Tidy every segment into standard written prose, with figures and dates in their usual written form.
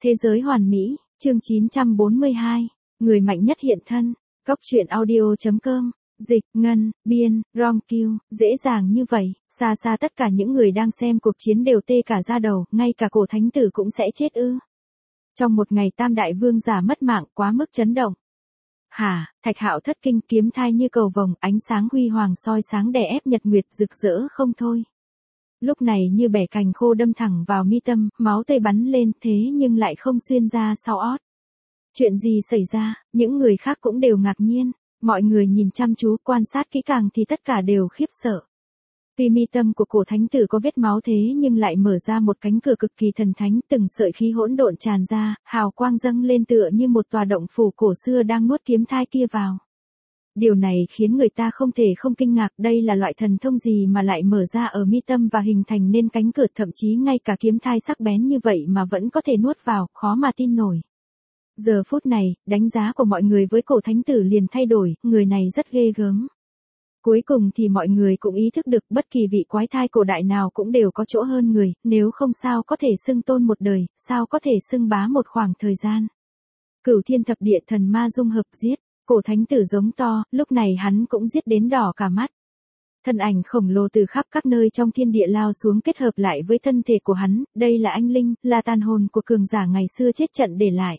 Thế giới hoàn mỹ, chương 942, người mạnh nhất hiện thân, Cốc truyện audio.com, dịch, ngân, biên, rom kiêu, dễ dàng như vậy, xa xa tất cả những người đang xem cuộc chiến đều tê cả da đầu, ngay cả cổ thánh tử cũng sẽ chết ư. Trong một ngày tam đại vương giả mất mạng quá mức chấn động. Hả, Thạch Hạo thất kinh, kiếm thai như cầu vồng, ánh sáng huy hoàng soi sáng đè ép nhật nguyệt rực rỡ không thôi. Lúc này như bẻ cành khô đâm thẳng vào mi tâm, máu tươi bắn lên thế nhưng lại không xuyên ra sau ót. Chuyện gì xảy ra, những người khác cũng đều ngạc nhiên, mọi người nhìn chăm chú quan sát kỹ càng thì tất cả đều khiếp sợ. Vì mi tâm của cổ thánh tử có vết máu thế nhưng lại mở ra một cánh cửa cực kỳ thần thánh, từng sợi khí hỗn độn tràn ra, hào quang dâng lên tựa như một tòa động phủ cổ xưa đang nuốt kiếm thai kia vào. Điều này khiến người ta không thể không kinh ngạc, đây là loại thần thông gì mà lại mở ra ở mi tâm và hình thành nên cánh cửa, thậm chí ngay cả kiếm thai sắc bén như vậy mà vẫn có thể nuốt vào, khó mà tin nổi. Giờ phút này, đánh giá của mọi người với cổ thánh tử liền thay đổi, người này rất ghê gớm. Cuối cùng thì mọi người cũng ý thức được bất kỳ vị quái thai cổ đại nào cũng đều có chỗ hơn người, nếu không sao có thể xưng tôn một đời, sao có thể xưng bá một khoảng thời gian. Cửu thiên thập địa thần ma dung hợp giết, cổ thánh tử giống to, lúc này hắn cũng giết đến đỏ cả mắt. Thân ảnh khổng lồ từ khắp các nơi trong thiên địa lao xuống kết hợp lại với thân thể của hắn, đây là anh linh, là tàn hồn của cường giả ngày xưa chết trận để lại.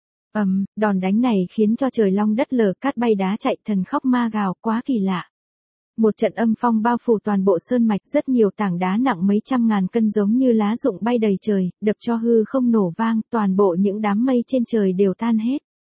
Đòn đánh này khiến cho trời long đất lở, cát bay đá chạy, thần khóc ma gào, quá kỳ lạ. Một trận âm phong bao phủ toàn bộ sơn mạch, rất nhiều tảng đá nặng mấy trăm ngàn cân giống như lá rụng bay đầy trời, đập cho hư không nổ vang, toàn bộ những đám mây trên trời đều tan hết.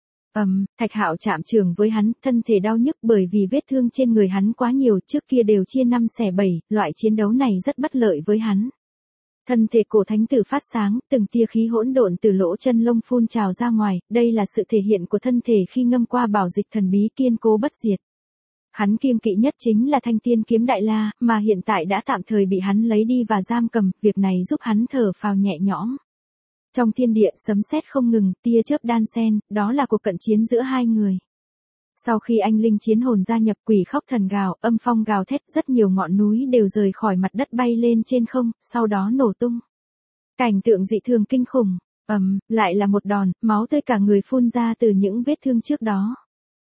Thạch Hạo chạm chưởng với hắn, thân thể đau nhức bởi vì vết thương trên người hắn quá nhiều, trước kia đều chia 5 xẻ 7, loại chiến đấu này rất bất lợi với hắn. Thân thể cổ thánh tử phát sáng, từng tia khí hỗn độn từ lỗ chân lông phun trào ra ngoài, đây là sự thể hiện của thân thể khi ngâm qua bảo dịch thần bí kiên cố bất diệt. Hắn kiêng kỵ nhất chính là thanh tiên kiếm đại la, mà hiện tại đã tạm thời bị hắn lấy đi và giam cầm, việc này giúp hắn thở phào nhẹ nhõm. Trong thiên địa sấm sét không ngừng, tia chớp đan xen, đó là cuộc cận chiến giữa hai người. Sau khi anh linh chiến hồn gia nhập, quỷ khóc thần gào, âm phong gào thét, rất nhiều ngọn núi đều rời khỏi mặt đất bay lên trên không, sau đó nổ tung. Cảnh tượng dị thường kinh khủng, lại là một đòn, máu tươi cả người phun ra từ những vết thương trước đó.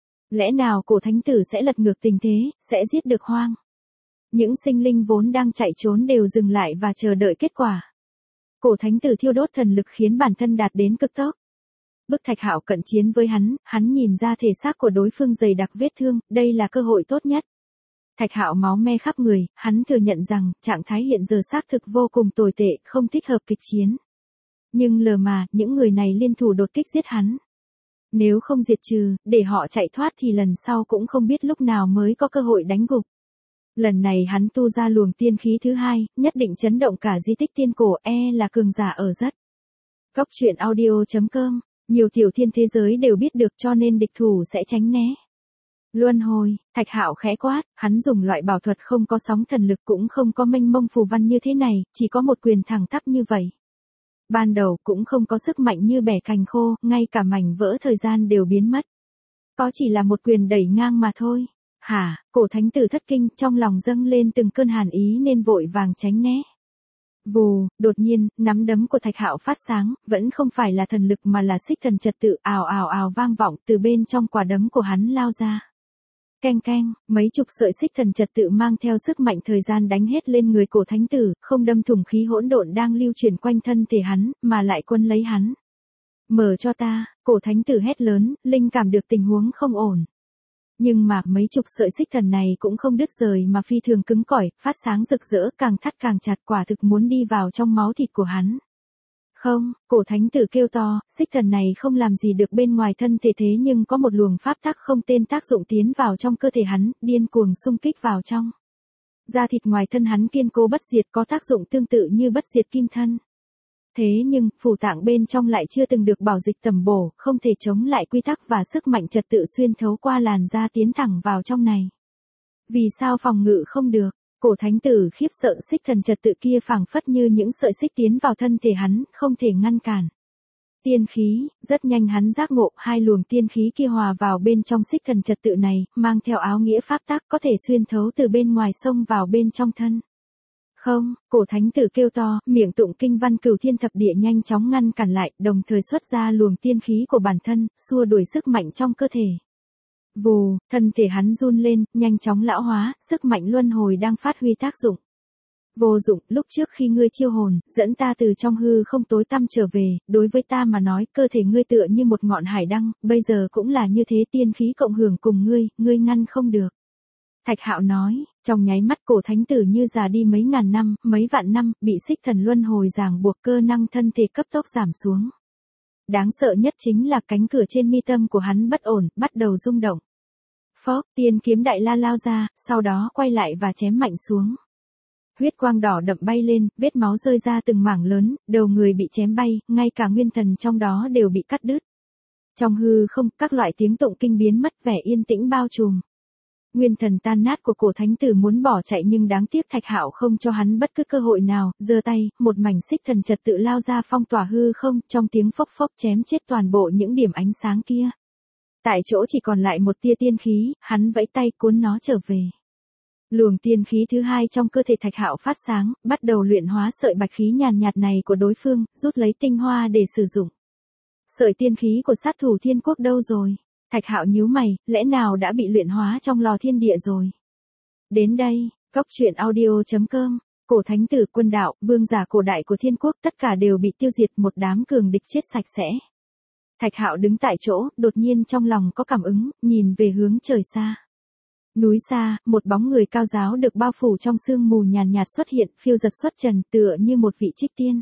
Lẽ nào cổ thánh tử sẽ lật ngược tình thế, sẽ giết được Hoang? Những sinh linh vốn đang chạy trốn đều dừng lại và chờ đợi kết quả. Cổ thánh tử thiêu đốt thần lực khiến bản thân đạt đến cực tốc. Bức Thạch Hạo cận chiến với hắn nhìn ra thể xác của đối phương dày đặc vết thương, đây là cơ hội tốt nhất. Thạch Hạo máu me khắp người, hắn thừa nhận rằng, trạng thái hiện giờ xác thực vô cùng tồi tệ, không thích hợp kịch chiến. Nhưng lờ mà, những người này liên thủ đột kích giết hắn. Nếu không diệt trừ, để họ chạy thoát thì lần sau cũng không biết lúc nào mới có cơ hội đánh gục. Lần này hắn tu ra luồng tiên khí thứ hai, nhất định chấn động cả di tích tiên cổ, là cường giả ở rất. Cốc truyện audio.com, nhiều tiểu thiên thế giới đều biết được cho nên địch thủ sẽ tránh né. Luân hồi, Thạch Hạo khẽ quát, hắn dùng loại bảo thuật không có sóng thần lực cũng không có mênh mông phù văn như thế này, chỉ có một quyền thẳng tắp như vậy. Ban đầu cũng không có sức mạnh như bẻ cành khô, ngay cả mảnh vỡ thời gian đều biến mất. Có chỉ là một quyền đẩy ngang mà thôi. Hả, cổ thánh tử thất kinh, trong lòng dâng lên từng cơn hàn ý nên vội vàng tránh né. Vù, đột nhiên, nắm đấm của Thạch Hạo phát sáng, vẫn không phải là thần lực mà là xích thần trật tự, ào ào ào vang vọng từ bên trong quả đấm của hắn lao ra. Keng keng, mấy chục sợi xích thần trật tự mang theo sức mạnh thời gian đánh hết lên người cổ thánh tử, không đâm thủng khí hỗn độn đang lưu chuyển quanh thân thể hắn, mà lại quân lấy hắn. Mở cho ta, cổ thánh tử hét lớn, linh cảm được tình huống không ổn. Nhưng mà mấy chục sợi xích thần này cũng không đứt rời mà phi thường cứng cỏi, phát sáng rực rỡ, càng thắt càng chặt, quả thực muốn đi vào trong máu thịt của hắn. Không, cổ thánh tử kêu to, xích thần này không làm gì được bên ngoài thân thể thế nhưng có một luồng pháp tắc không tên tác dụng tiến vào trong cơ thể hắn, điên cuồng xung kích vào trong. Da thịt ngoài thân hắn kiên cố bất diệt, có tác dụng tương tự như bất diệt kim thân. Thế nhưng, phủ tạng bên trong lại chưa từng được bảo dịch tầm bổ, không thể chống lại quy tắc và sức mạnh trật tự xuyên thấu qua làn da tiến thẳng vào trong này. Vì sao phòng ngự không được? Cổ thánh tử khiếp sợ, xích thần trật tự kia phảng phất như những sợi xích tiến vào thân thể hắn, không thể ngăn cản. Tiên khí, rất nhanh hắn giác ngộ, hai luồng tiên khí kia hòa vào bên trong xích thần trật tự này, mang theo áo nghĩa pháp tắc có thể xuyên thấu từ bên ngoài xông vào bên trong thân. Không, cổ thánh tử kêu to, miệng tụng kinh văn cửu thiên thập địa nhanh chóng ngăn cản lại, đồng thời xuất ra luồng tiên khí của bản thân, xua đuổi sức mạnh trong cơ thể. Vù, thân thể hắn run lên, nhanh chóng lão hóa, sức mạnh luân hồi đang phát huy tác dụng. Vô dụng, lúc trước khi ngươi chiêu hồn, dẫn ta từ trong hư không tối tăm trở về, đối với ta mà nói, cơ thể ngươi tựa như một ngọn hải đăng, bây giờ cũng là như thế, tiên khí cộng hưởng cùng ngươi ngăn không được. Thạch Hạo nói, trong nháy mắt cổ thánh tử như già đi mấy ngàn năm, mấy vạn năm, bị xích thần luân hồi ràng buộc, cơ năng thân thể cấp tốc giảm xuống. Đáng sợ nhất chính là cánh cửa trên mi tâm của hắn bất ổn, bắt đầu rung động. Phốc, tiên kiếm đại la lao ra, sau đó quay lại và chém mạnh xuống. Huyết quang đỏ đậm bay lên, vết máu rơi ra từng mảng lớn, đầu người bị chém bay, ngay cả nguyên thần trong đó đều bị cắt đứt. Trong hư không, các loại tiếng tụng kinh biến mất, vẻ yên tĩnh bao trùm. Nguyên thần tan nát của cổ thánh tử muốn bỏ chạy nhưng đáng tiếc Thạch Hạo không cho hắn bất cứ cơ hội nào, giơ tay, một mảnh xích thần trật tự lao ra phong tỏa hư không, trong tiếng phốc phốc chém chết toàn bộ những điểm ánh sáng kia. Tại chỗ chỉ còn lại một tia tiên khí, hắn vẫy tay cuốn nó trở về. Luồng tiên khí thứ hai trong cơ thể Thạch Hạo phát sáng, bắt đầu luyện hóa sợi bạch khí nhàn nhạt này của đối phương, rút lấy tinh hoa để sử dụng. Sợi tiên khí của sát thủ thiên quốc đâu rồi? Thạch Hạo nhíu mày, lẽ nào đã bị luyện hóa trong lò thiên địa rồi? Đến đây, coctruyện.audio.com, cổ thánh tử quân đạo, vương giả cổ đại của thiên quốc tất cả đều bị tiêu diệt, một đám cường địch chết sạch sẽ. Thạch Hạo đứng tại chỗ, đột nhiên trong lòng có cảm ứng, nhìn về hướng trời xa. Núi xa, một bóng người cao giáo được bao phủ trong sương mù nhàn nhạt xuất hiện, phiêu dật xuất trần, tựa như một vị trích tiên.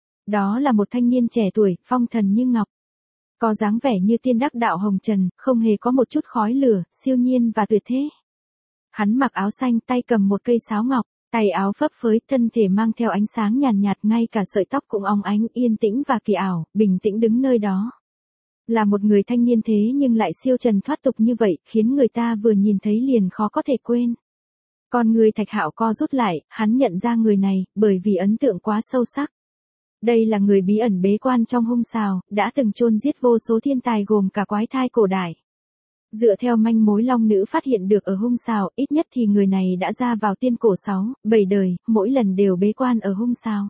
Đó là một thanh niên trẻ tuổi, phong thần như ngọc. Có dáng vẻ như tiên đắc đạo hồng trần, không hề có một chút khói lửa, siêu nhiên và tuyệt thế. Hắn mặc áo xanh, tay cầm một cây sáo ngọc, tay áo phấp phới, thân thể mang theo ánh sáng nhàn nhạt, ngay cả sợi tóc cũng óng ánh, yên tĩnh và kỳ ảo, bình tĩnh đứng nơi đó. Là một người thanh niên thế nhưng lại siêu trần thoát tục như vậy, khiến người ta vừa nhìn thấy liền khó có thể quên. Con người Thạch Hạo co rút lại, hắn nhận ra người này, bởi vì ấn tượng quá sâu sắc. Đây là người bí ẩn bế quan trong hung sào, đã từng chôn giết vô số thiên tài gồm cả quái thai cổ đại. Dựa theo manh mối long nữ phát hiện được ở hung sào, ít nhất thì người này đã ra vào tiên cổ 6, 7 đời, mỗi lần đều bế quan ở hung sào.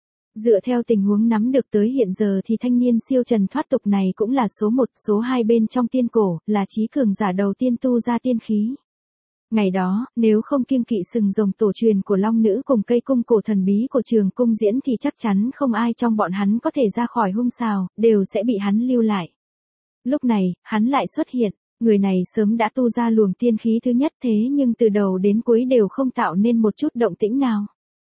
Dựa theo tình huống nắm được tới hiện giờ thì thanh niên siêu trần thoát tục này cũng là số 1, số 2 bên trong tiên cổ, là chí cường giả đầu tiên tu ra tiên khí. Ngày đó, nếu không kiêng kỵ sừng rồng tổ truyền của long nữ cùng cây cung cổ thần bí của trường cung diễn thì chắc chắn không ai trong bọn hắn có thể ra khỏi hung sào, đều sẽ bị hắn lưu lại. Lúc này, hắn lại xuất hiện, người này sớm đã tu ra luồng tiên khí thứ nhất thế nhưng từ đầu đến cuối đều không tạo nên một chút động tĩnh nào.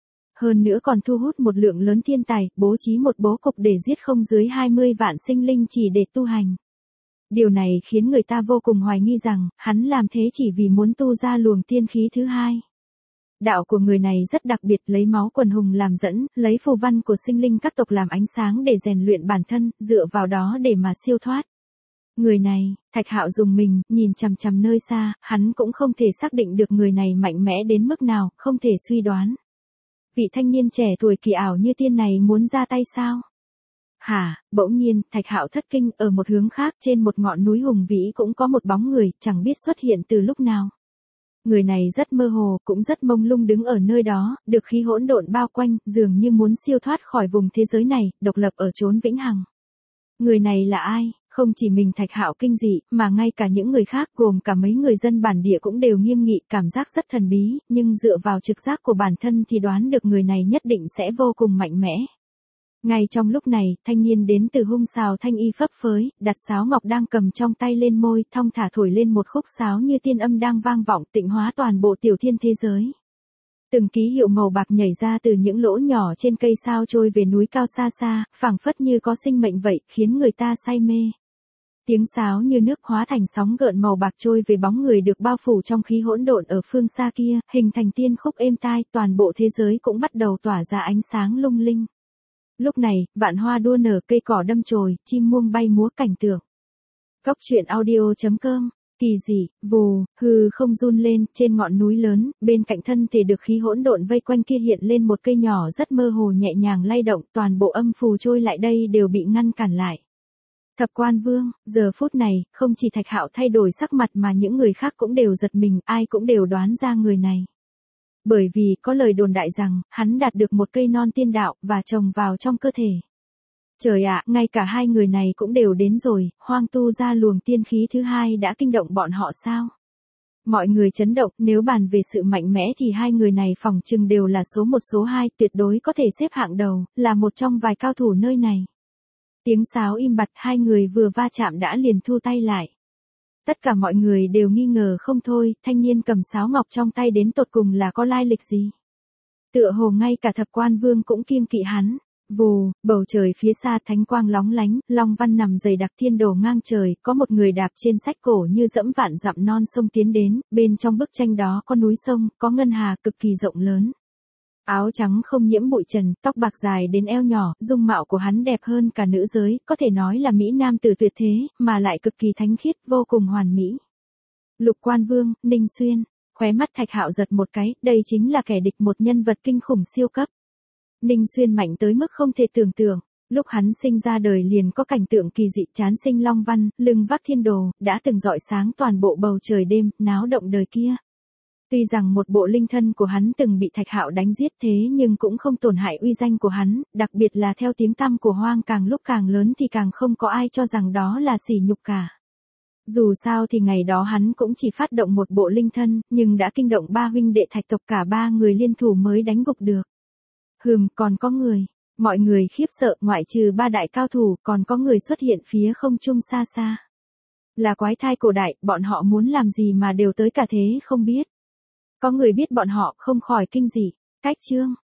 Hơn nữa còn thu hút một lượng lớn thiên tài, bố trí một bố cục để giết không dưới 20 vạn sinh linh chỉ để tu hành. Điều này khiến người ta vô cùng hoài nghi rằng, hắn làm thế chỉ vì muốn tu ra luồng tiên khí thứ hai. Đạo của người này rất đặc biệt, lấy máu quần hùng làm dẫn, lấy phù văn của sinh linh các tộc làm ánh sáng để rèn luyện bản thân, dựa vào đó để mà siêu thoát. Người này, Thạch Hạo dùng mình, nhìn chằm chằm nơi xa, hắn cũng không thể xác định được người này mạnh mẽ đến mức nào, không thể suy đoán. Vị thanh niên trẻ tuổi kỳ ảo như tiên này muốn ra tay sao? Hả, bỗng nhiên, Thạch Hạo thất kinh, ở một hướng khác trên một ngọn núi hùng vĩ cũng có một bóng người, chẳng biết xuất hiện từ lúc nào. Người này rất mơ hồ, cũng rất mông lung đứng ở nơi đó, được khí hỗn độn bao quanh, dường như muốn siêu thoát khỏi vùng thế giới này, độc lập ở chốn vĩnh hằng. Người này là ai? Không chỉ mình Thạch Hạo kinh dị, mà ngay cả những người khác gồm cả mấy người dân bản địa cũng đều nghiêm nghị, cảm giác rất thần bí, nhưng dựa vào trực giác của bản thân thì đoán được người này nhất định sẽ vô cùng mạnh mẽ. Ngay trong lúc này, thanh niên đến từ hung sào thanh y phấp phới, đặt sáo ngọc đang cầm trong tay lên môi, thong thả thổi lên một khúc sáo như tiên âm đang vang vọng, tịnh hóa toàn bộ tiểu thiên thế giới. Từng ký hiệu màu bạc nhảy ra từ những lỗ nhỏ trên cây sao trôi về núi cao xa xa, phảng phất như có sinh mệnh vậy, khiến người ta say mê. Tiếng sáo như nước hóa thành sóng gợn màu bạc trôi về bóng người được bao phủ trong khí hỗn độn ở phương xa kia, hình thành tiên khúc êm tai, toàn bộ thế giới cũng bắt đầu tỏa ra ánh sáng lung linh. Lúc này, vạn hoa đua nở, cây cỏ đâm chồi, chim muông bay múa cảnh tượng. Coctruyện.audio.com, kỳ dị, vù, hư không run lên, trên ngọn núi lớn, bên cạnh thân thể được khí hỗn độn vây quanh kia hiện lên một cây nhỏ rất mơ hồ nhẹ nhàng lay động, toàn bộ âm phù trôi lại đây đều bị ngăn cản lại. Thập Quan Vương, giờ phút này, không chỉ Thạch Hạo thay đổi sắc mặt mà những người khác cũng đều giật mình, ai cũng đều đoán ra người này. Bởi vì có lời đồn đại rằng, hắn đạt được một cây non tiên đạo và trồng vào trong cơ thể. Trời ạ, ngay cả hai người này cũng đều đến rồi, hoang tu ra luồng tiên khí thứ hai đã kinh động bọn họ sao? Mọi người chấn động, nếu bàn về sự mạnh mẽ thì hai người này phỏng chừng đều là số 1 số 2, tuyệt đối có thể xếp hạng đầu, là một trong vài cao thủ nơi này. Tiếng sáo im bặt, hai người vừa va chạm đã liền thu tay lại. Tất cả mọi người đều nghi ngờ không thôi, thanh niên cầm sáo ngọc trong tay đến tột cùng là có lai lịch gì. Tựa hồ ngay cả Thập Quan Vương cũng kiêng kỵ hắn. Vù, bầu trời phía xa thánh quang lóng lánh, long văn nằm dày đặc thiên đồ ngang trời, có một người đạp trên sách cổ như dẫm vạn dặm non sông tiến đến, bên trong bức tranh đó có núi sông, có ngân hà cực kỳ rộng lớn. Áo trắng không nhiễm bụi trần, tóc bạc dài đến eo nhỏ, dung mạo của hắn đẹp hơn cả nữ giới, có thể nói là mỹ nam tử tuyệt thế, mà lại cực kỳ thánh khiết, vô cùng hoàn mỹ. Lục Quan Vương, Ninh Xuyên, khóe mắt Thạch Hạo giật một cái, đây chính là kẻ địch, một nhân vật kinh khủng siêu cấp. Ninh Xuyên mạnh tới mức không thể tưởng tượng, lúc hắn sinh ra đời liền có cảnh tượng kỳ dị chán sinh long văn, lưng vác thiên đồ, đã từng rọi sáng toàn bộ bầu trời đêm, náo động đời kia. Tuy rằng một bộ linh thân của hắn từng bị Thạch Hạo đánh giết thế nhưng cũng không tổn hại uy danh của hắn, đặc biệt là theo tiếng tăm của Hoang càng lúc càng lớn thì càng không có ai cho rằng đó là sỉ nhục cả. Dù sao thì ngày đó hắn cũng chỉ phát động một bộ linh thân, nhưng đã kinh động ba huynh đệ Thạch tộc, cả ba người liên thủ mới đánh gục được. Còn có người. Mọi người khiếp sợ, ngoại trừ ba đại cao thủ, còn có người xuất hiện phía không trung xa xa. Là quái thai cổ đại, bọn họ muốn làm gì mà đều tới cả thế không biết. Có người biết bọn họ không khỏi kinh dị. Cách chương.